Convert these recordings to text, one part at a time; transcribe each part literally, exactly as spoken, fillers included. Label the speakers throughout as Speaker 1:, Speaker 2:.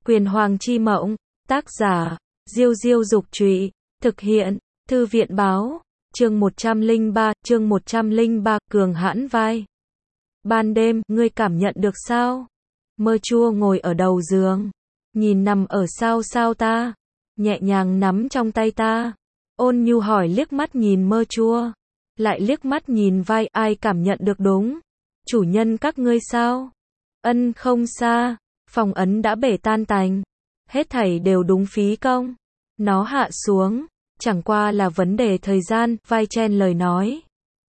Speaker 1: Quyền Hoàng chi mộng, tác giả, Diêu Diêu Dục Trụy, thực hiện, Thư viện Báo, chương một trăm lẻ ba, chương một trăm lẻ ba, cường hãn vai. Ban đêm, ngươi cảm nhận được sao? Mơ chua ngồi ở đầu giường, nhìn nằm ở sao sao ta, nhẹ nhàng nắm trong tay ta, ôn nhu hỏi liếc mắt nhìn mơ chua, lại liếc mắt nhìn vai, ai cảm nhận được đúng? Chủ nhân các ngươi sao? Ân không xa, phong ấn đã bể tan tành, hết thảy đều đúng phí công. Nó hạ xuống, chẳng qua là vấn đề thời gian, vai chen lời nói.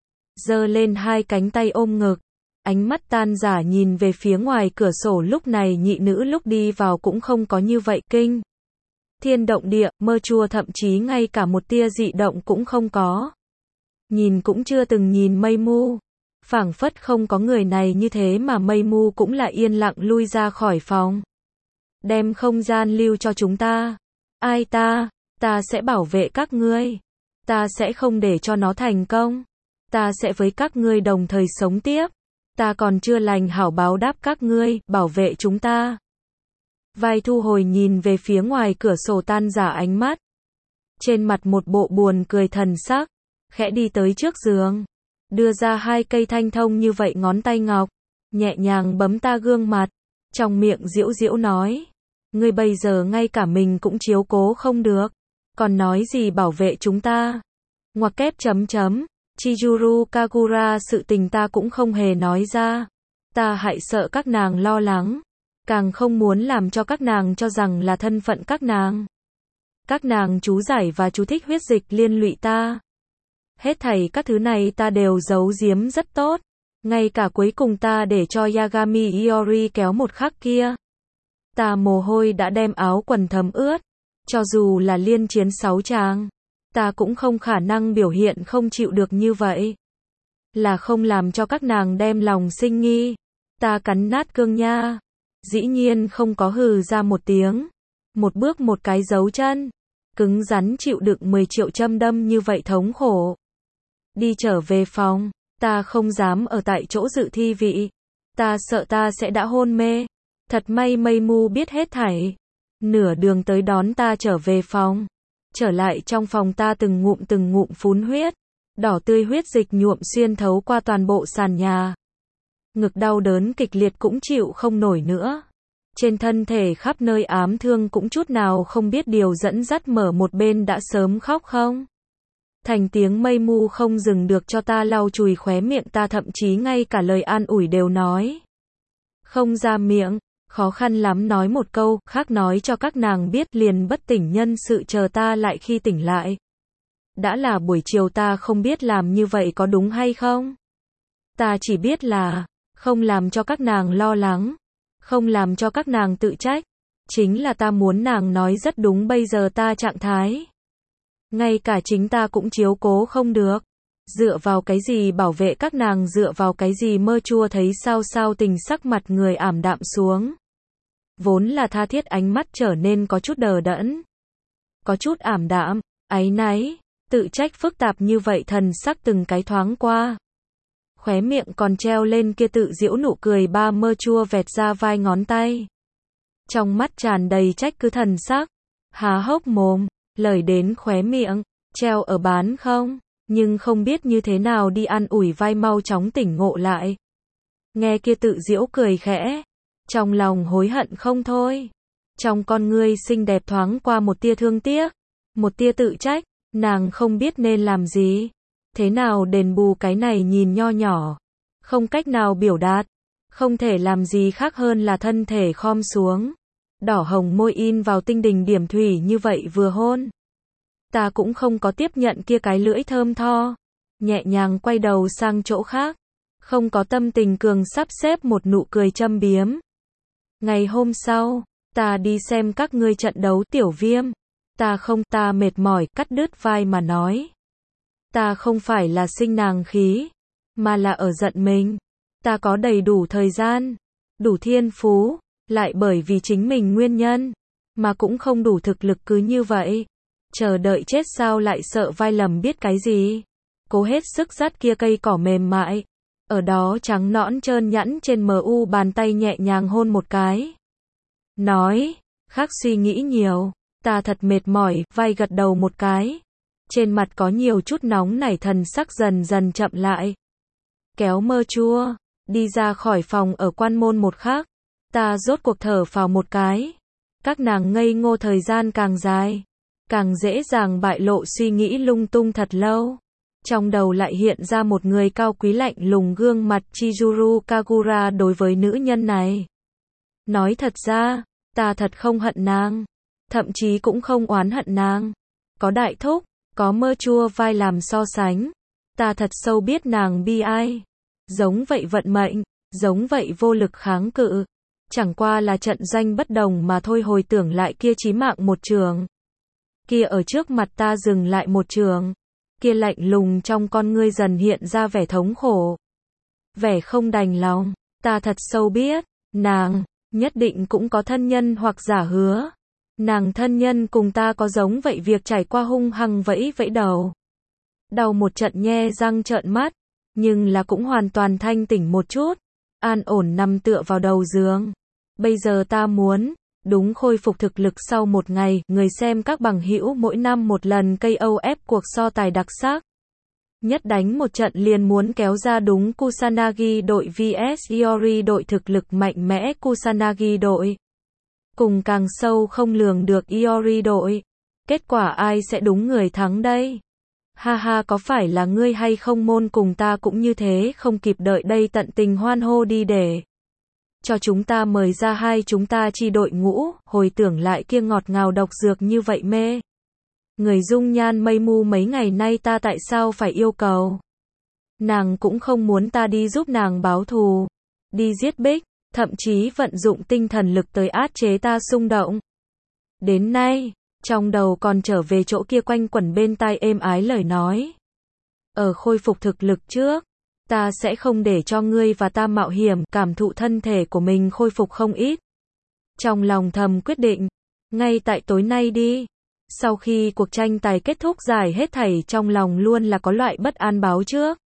Speaker 1: Giơ lên hai cánh tay ôm ngực, ánh mắt tan rã nhìn về phía ngoài cửa sổ, lúc này nhị nữ lúc đi vào cũng không có như vậy kinh thiên động địa, mơ chua thậm chí ngay cả một tia dị động cũng không có. Nhìn cũng chưa từng nhìn mây mu, phảng phất không có người này như thế mà mây mu cũng lại yên lặng lui ra khỏi phòng. Đem không gian lưu cho chúng ta. Ai ta? Ta sẽ bảo vệ các ngươi. Ta sẽ không để cho nó thành công. Ta sẽ với các ngươi đồng thời sống tiếp. Ta còn chưa lành hảo báo đáp các ngươi, bảo vệ chúng ta. Vai thu hồi nhìn về phía ngoài cửa sổ tan rã ánh mắt. Trên mặt một bộ buồn cười thần sắc, khẽ đi tới trước giường, đưa ra hai cây thanh thông như vậy ngón tay ngọc, nhẹ nhàng bấm ta gương mặt, trong miệng giễu giễu nói, ngươi bây giờ ngay cả mình cũng chiếu cố không được, còn nói gì bảo vệ chúng ta. Ngoặc kép chấm chấm, Chizuru Kagura, sự tình ta cũng không hề nói ra, ta hại sợ các nàng lo lắng, càng không muốn làm cho các nàng cho rằng là thân phận các nàng. Các nàng chú giải và chú thích huyết dịch liên lụy ta. Hết thảy các thứ này ta đều giấu giếm rất tốt, ngay cả cuối cùng ta để cho Yagami Iori kéo một khắc kia. Ta mồ hôi đã đem áo quần thấm ướt, cho dù là liên chiến sáu tràng, ta cũng không khả năng biểu hiện không chịu được như vậy. Là không làm cho các nàng đem lòng sinh nghi. Ta cắn nát cương nha, dĩ nhiên không có hừ ra một tiếng, một bước một cái dấu chân, cứng rắn chịu đựng mười triệu châm đâm như vậy thống khổ. Đi trở về phòng, ta không dám ở tại chỗ dự thi vị, ta sợ ta sẽ đã hôn mê. Thật may mây mu biết hết thảy, nửa đường tới đón ta trở về phòng. Trở lại trong phòng, ta từng ngụm từng ngụm phun huyết, đỏ tươi huyết dịch nhuộm xuyên thấu qua toàn bộ sàn nhà. Ngực đau đớn kịch liệt cũng chịu không nổi nữa. Trên thân thể khắp nơi ám thương cũng chút nào không biết điều dẫn dắt, mở một bên đã sớm khóc không thành tiếng. Mây mu không dừng được cho ta lau chùi khóe miệng, ta thậm chí ngay cả lời an ủi đều nói không ra miệng, khó khăn lắm nói một câu, khác nói cho các nàng biết liền bất tỉnh nhân sự chờ ta lại khi tỉnh lại. Đã là buổi chiều, ta không biết làm như vậy có đúng hay không. Ta chỉ biết là không làm cho các nàng lo lắng, không làm cho các nàng tự trách. Chính là ta muốn nàng nói rất đúng, bây giờ ta trạng thái, ngay cả chính ta cũng chiếu cố không được. Dựa vào cái gì bảo vệ các nàng, dựa vào cái gì? Mơ chua thấy sao sao tình sắc mặt người ảm đạm xuống. Vốn là tha thiết ánh mắt trở nên có chút đờ đẫn, có chút ảm đạm, áy náy, tự trách phức tạp như vậy, thần sắc từng cái thoáng qua. Khóe miệng còn treo lên kia tự giễu nụ cười. Ba mơ chua vẹt ra vai ngón tay, trong mắt tràn đầy trách cứ thần sắc, há hốc mồm, lời đến khóe miệng, treo ở bán không, nhưng không biết như thế nào đi an ủi vai mau chóng tỉnh ngộ lại. Nghe kia tự giễu cười khẽ, trong lòng hối hận không thôi. Trong con ngươi xinh đẹp thoáng qua một tia thương tiếc, một tia tự trách, nàng không biết nên làm gì, thế nào đền bù cái này nhìn nho nhỏ, không cách nào biểu đạt, không thể làm gì khác hơn là thân thể khom xuống, đỏ hồng môi in vào tinh đình điểm thủy như vậy vừa hôn. Ta cũng không có tiếp nhận kia cái lưỡi thơm tho, nhẹ nhàng quay đầu sang chỗ khác, không có tâm tình cường sắp xếp một nụ cười châm biếm. Ngày hôm sau, ta đi xem các ngươi trận đấu. Tiểu Viêm, ta không, ta mệt mỏi, cắt đứt vai mà nói. Ta không phải là sinh nàng khí, mà là ở giận mình. Ta có đầy đủ thời gian, đủ thiên phú, lại bởi vì chính mình nguyên nhân, mà cũng không đủ thực lực, cứ như vậy chờ đợi chết sao? Lại sợ vai lầm biết cái gì, cố hết sức dắt kia cây cỏ mềm mại, ở đó trắng nõn trơn nhẵn trên mờ u bàn tay nhẹ nhàng hôn một cái. Nói, Khác suy nghĩ nhiều, ta thật mệt mỏi, vai gật đầu một cái. Trên mặt có nhiều chút nóng nảy, thần sắc dần dần chậm lại. Kéo mơ chua, đi ra khỏi phòng ở quan môn một khắc. Ta rốt cuộc thở phào một cái. Các nàng ngây ngô thời gian càng dài, càng dễ dàng bại lộ suy nghĩ lung tung thật lâu. Trong đầu lại hiện ra một người cao quý lạnh lùng, gương mặt Chizuru Kagura đối với nữ nhân này. Nói thật ra, ta thật không hận nàng, thậm chí cũng không oán hận nàng. Có đại thúc, có mơ chua vai làm so sánh, ta thật sâu biết nàng bi ai. Giống vậy vận mệnh, giống vậy vô lực kháng cự. Chẳng qua là trận doanh bất đồng mà thôi. Hồi tưởng lại kia chí mạng một trường, kia ở trước mặt ta dừng lại một trường, kia lạnh lùng trong con ngươi dần hiện ra vẻ thống khổ, vẻ không đành lòng. Ta thật sâu biết, nàng nhất định cũng có thân nhân hoặc giả hứa. Nàng thân nhân cùng ta có giống vậy việc trải qua, hung hăng vẫy vẫy đầu. Đau một trận, nhe răng trợn mắt, nhưng là cũng hoàn toàn thanh tỉnh một chút, an ổn nằm tựa vào đầu giường. Bây giờ ta muốn, đúng khôi phục thực lực sau một ngày, người xem các bằng hữu mỗi năm một lần ca o ép cuộc so tài đặc sắc. Nhất đánh một trận liền muốn kéo ra đúng Kusanagi đội vs Iori đội, thực lực mạnh mẽ Kusanagi đội. Cùng càng sâu không lường được Iori đội. Kết quả ai sẽ đúng người thắng đây? Ha ha, có phải là ngươi hay không môn cùng ta cũng như thế, không kịp đợi đây tận tình hoan hô đi để cho chúng ta mời ra hai chúng ta chi đội ngũ. Hồi tưởng lại kia ngọt ngào độc dược như vậy mê người dung nhan mây mu, mấy ngày nay ta tại sao phải yêu cầu nàng cũng không muốn ta đi giúp nàng báo thù, đi giết Bích, thậm chí vận dụng tinh thần lực tới áp chế ta xung động. Đến nay, trong đầu còn trở về chỗ kia quanh quẩn bên tai êm ái lời nói. Ở khôi phục thực lực trước, ta sẽ không để cho ngươi và ta mạo hiểm, cảm thụ thân thể của mình khôi phục không ít. Trong lòng thầm quyết định, ngay tại tối nay đi. Sau khi cuộc tranh tài kết thúc, giải hết thảy trong lòng luôn là có loại bất an báo trước.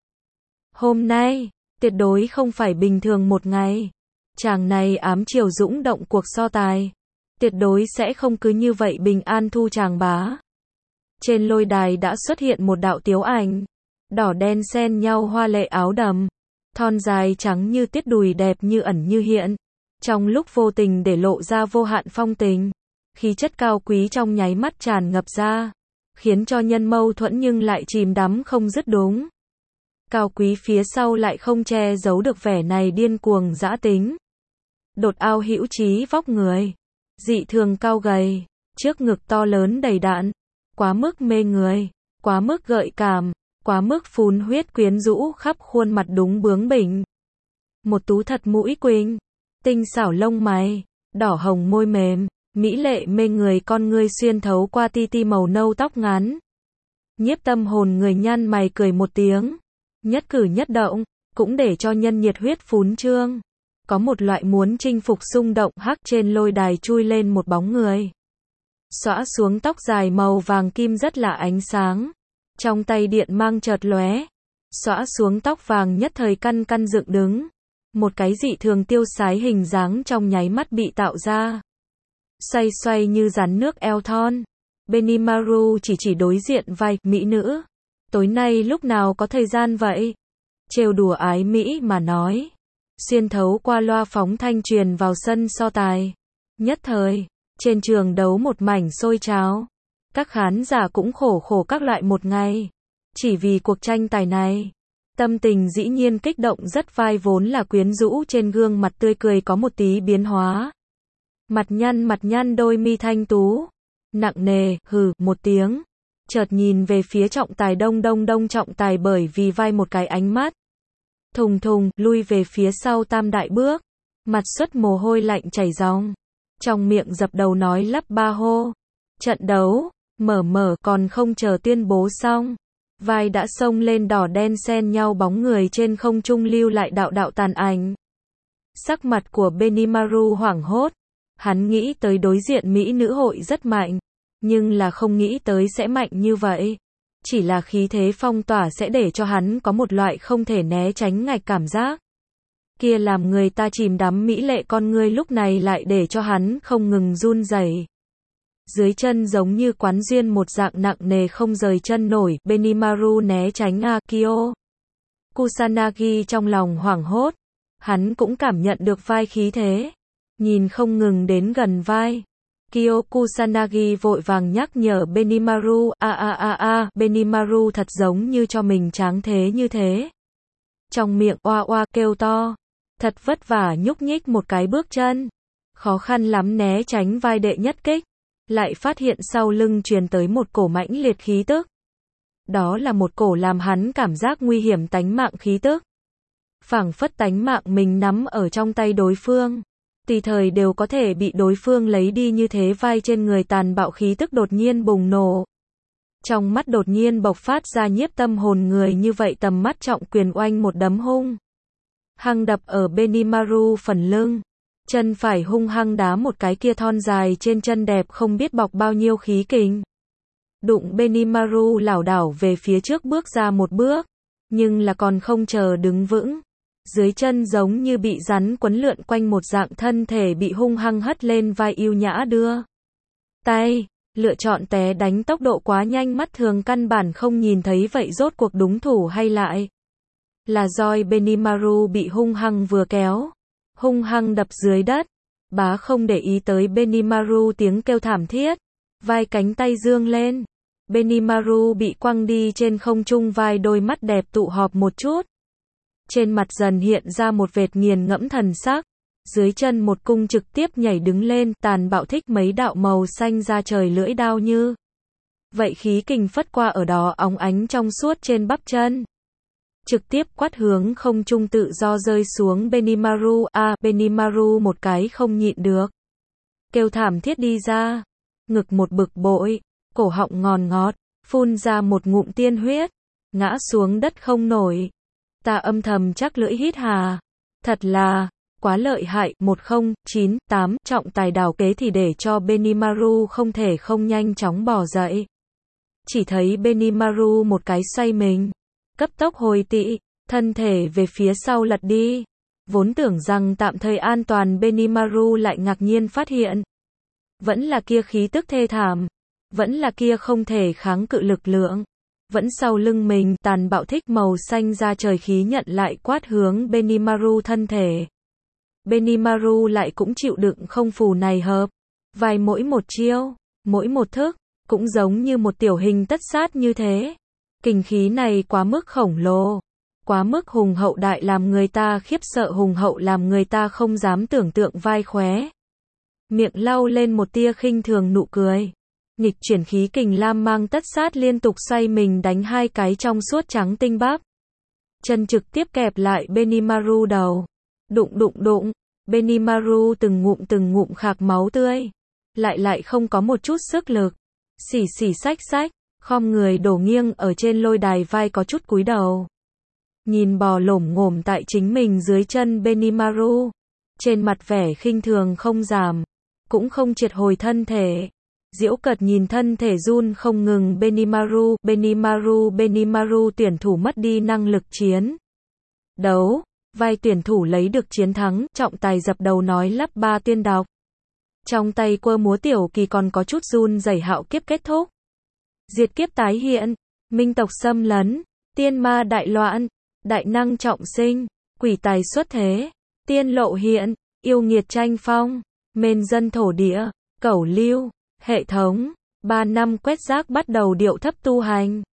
Speaker 1: Hôm nay, tuyệt đối không phải bình thường một ngày. Chàng này ám chiều dũng động cuộc so tài, tuyệt đối sẽ không cứ như vậy bình an thu chàng bá. Trên lôi đài đã xuất hiện một đạo tiếu ảnh, đỏ đen xen nhau, hoa lệ áo đầm, thon dài trắng như tiết, đùi đẹp như ẩn như hiện, trong lúc vô tình để lộ ra vô hạn phong tình, khí chất cao quý trong nháy mắt tràn ngập ra, khiến cho nhân mâu thuẫn nhưng lại chìm đắm không dứt. Đúng, cao quý phía sau lại không che giấu được vẻ này điên cuồng dã tính. Đột ao hữu trí vóc người, dị thường cao gầy, trước ngực to lớn đầy đặn, quá mức mê người, quá mức gợi cảm, quá mức phun huyết quyến rũ, khắp khuôn mặt đúng bướng bỉnh. Một tú thật mũi quỳnh, tinh xảo lông mày, đỏ hồng môi mềm, mỹ lệ mê người, con ngươi xuyên thấu qua ti ti màu nâu tóc ngắn. Nhiếp tâm hồn người, nhăn mày cười một tiếng, nhất cử nhất động cũng để cho nhân nhiệt huyết phún trương. Có một loại muốn chinh phục xung động. Hắc, trên lôi đài chui lên một bóng người, xõa xuống tóc dài màu vàng kim rất là ánh sáng, trong tay điện mang chợt lóe, xõa xuống tóc vàng nhất thời căn căn dựng đứng, một cái dị thường tiêu sái hình dáng trong nháy mắt bị tạo ra. Xoay xoay như rắn nước eo thon, Benimaru chỉ chỉ đối diện vai, mỹ nữ, tối nay lúc nào có thời gian vậy? Trêu đùa ái mỹ mà nói, xuyên thấu qua loa phóng thanh truyền vào sân so tài. Nhất thời, trên trường đấu một mảnh sôi trào. Các khán giả cũng khổ khổ các loại một ngày, chỉ vì cuộc tranh tài này. Tâm tình dĩ nhiên kích động rất, vai vốn là quyến rũ trên gương mặt tươi cười có một tí biến hóa. Mặt nhăn mặt nhăn, đôi mi thanh tú, nặng nề, hừ, một tiếng. Chợt nhìn về phía trọng tài, đông đông đông trọng tài bởi vì vai một cái ánh mắt. Thùng thùng, lui về phía sau tam đại bước, mặt xuất mồ hôi lạnh chảy ròng, trong miệng dập đầu nói lắp ba hô. Trận đấu, mở mở, còn không chờ tuyên bố xong, vai đã xông lên, đỏ đen xen nhau bóng người trên không trung lưu lại đạo đạo tàn ảnh. Sắc mặt của Benimaru hoảng hốt, hắn nghĩ tới đối diện mỹ nữ hội rất mạnh, nhưng là không nghĩ tới sẽ mạnh như vậy. Chỉ là khí thế phong tỏa sẽ để cho hắn có một loại không thể né tránh ngạch cảm giác. Kia làm người ta chìm đắm mỹ lệ con ngươi lúc này lại để cho hắn không ngừng run rẩy. Dưới chân giống như quán duyên một dạng nặng nề không rời chân nổi, Benimaru né tránh Akio Kusanagi trong lòng hoảng hốt. Hắn cũng cảm nhận được vai khí thế. Nhìn không ngừng đến gần vai. Kyo Kusanagi vội vàng nhắc nhở Benimaru, a a a a, Benimaru thật giống như cho mình tráng thế như thế. Trong miệng oa oa kêu to. Thật vất vả nhúc nhích một cái bước chân. Khó khăn lắm né tránh vai đệ nhất kích. Lại phát hiện sau lưng truyền tới một cổ mãnh liệt khí tức. Đó là một cổ làm hắn cảm giác nguy hiểm tánh mạng khí tức. Phảng phất tánh mạng mình nắm ở trong tay đối phương. Tùy thời đều có thể bị đối phương lấy đi như thế vai trên người tàn bạo khí tức đột nhiên bùng nổ. Trong mắt đột nhiên bộc phát ra nhiếp tâm hồn người như vậy tầm mắt trọng quyền oanh một đấm hung. Hăng đập ở Benimaru phần lưng. Chân phải hung hăng đá một cái kia thon dài trên chân đẹp không biết bọc bao nhiêu khí kình. Đụng Benimaru lảo đảo về phía trước bước ra một bước. Nhưng là còn không chờ đứng vững. Dưới chân giống như bị rắn quấn lượn quanh một dạng thân thể bị hung hăng hất lên vai yêu nhã đưa. Tay, lựa chọn té đánh tốc độ quá nhanh mắt thường căn bản không nhìn thấy vậy rốt cuộc đúng thủ hay lại. Là roi Benimaru bị hung hăng vừa kéo. Hung hăng đập dưới đất. Bá không để ý tới Benimaru tiếng kêu thảm thiết. Vai cánh tay dương lên. Benimaru bị quăng đi trên không trung vai đôi mắt đẹp tụ họp một chút. Trên mặt dần hiện ra một vệt nghiền ngẫm thần sắc. Dưới chân một cung trực tiếp nhảy đứng lên tàn bạo thích mấy đạo màu xanh ra trời lưỡi đao như. Vậy khí kình phất qua ở đó óng ánh trong suốt trên bắp chân. Trực tiếp quát hướng không trung tự do rơi xuống Benimaru. A à, Benimaru một cái không nhịn được. Kêu thảm thiết đi ra. Ngực một bực bội. Cổ họng ngòn ngọt. Phun ra một ngụm tiên huyết. Ngã xuống đất không nổi. Ta âm thầm chắc lưỡi hít hà. Thật là quá lợi hại. Một không chín tám trọng tài đảo kế thì để cho Benimaru không thể không nhanh chóng bò dậy. Chỉ thấy Benimaru một cái xoay mình. Cấp tốc hồi tị. Thân thể về phía sau lật đi. Vốn tưởng rằng tạm thời an toàn Benimaru lại ngạc nhiên phát hiện. Vẫn là kia khí tức thê thảm. Vẫn là kia không thể kháng cự lực lượng. Vẫn sau lưng mình tàn bạo thích màu xanh ra trời khí nhận lại quát hướng Benimaru thân thể. Benimaru lại cũng chịu đựng không phù này hợp. Vài mỗi một chiêu, mỗi một thức, cũng giống như một tiểu hình tất sát như thế. Kình khí này quá mức khổng lồ. Quá mức hùng hậu đại làm người ta khiếp sợ hùng hậu làm người ta không dám tưởng tượng vai khóe. Miệng lau lên một tia khinh thường nụ cười. Nghịch chuyển khí kình lam mang tất sát liên tục xoay mình đánh hai cái trong suốt trắng tinh bắp. Chân trực tiếp kẹp lại Benimaru đầu. Đụng đụng đụng. Benimaru từng ngụm từng ngụm khạc máu tươi. Lại lại không có một chút sức lực. Xỉ xỉ xách xách. Khom người đổ nghiêng ở trên lôi đài vai có chút cúi đầu. Nhìn bò lổm ngổm tại chính mình dưới chân Benimaru. Trên mặt vẻ khinh thường không giảm. Cũng không triệt hồi thân thể. Diễu cợt nhìn thân thể run không ngừng Benimaru, Benimaru, Benimaru tuyển thủ mất đi năng lực chiến đấu, vai tuyển thủ lấy được chiến thắng, trọng tài dập đầu nói lắp ba tuyên đọc. Trong tay quơ múa tiểu kỳ còn có chút run rẩy hạo kiếp kết thúc. Diệt kiếp tái hiện, minh tộc xâm lấn, tiên ma đại loạn, đại năng trọng sinh, quỷ tài xuất thế, tiên lộ hiện, yêu nghiệt tranh phong, mên dân thổ địa, cẩu lưu. Hệ thống, ba năm quét rác bắt đầu điệu thấp tu hành.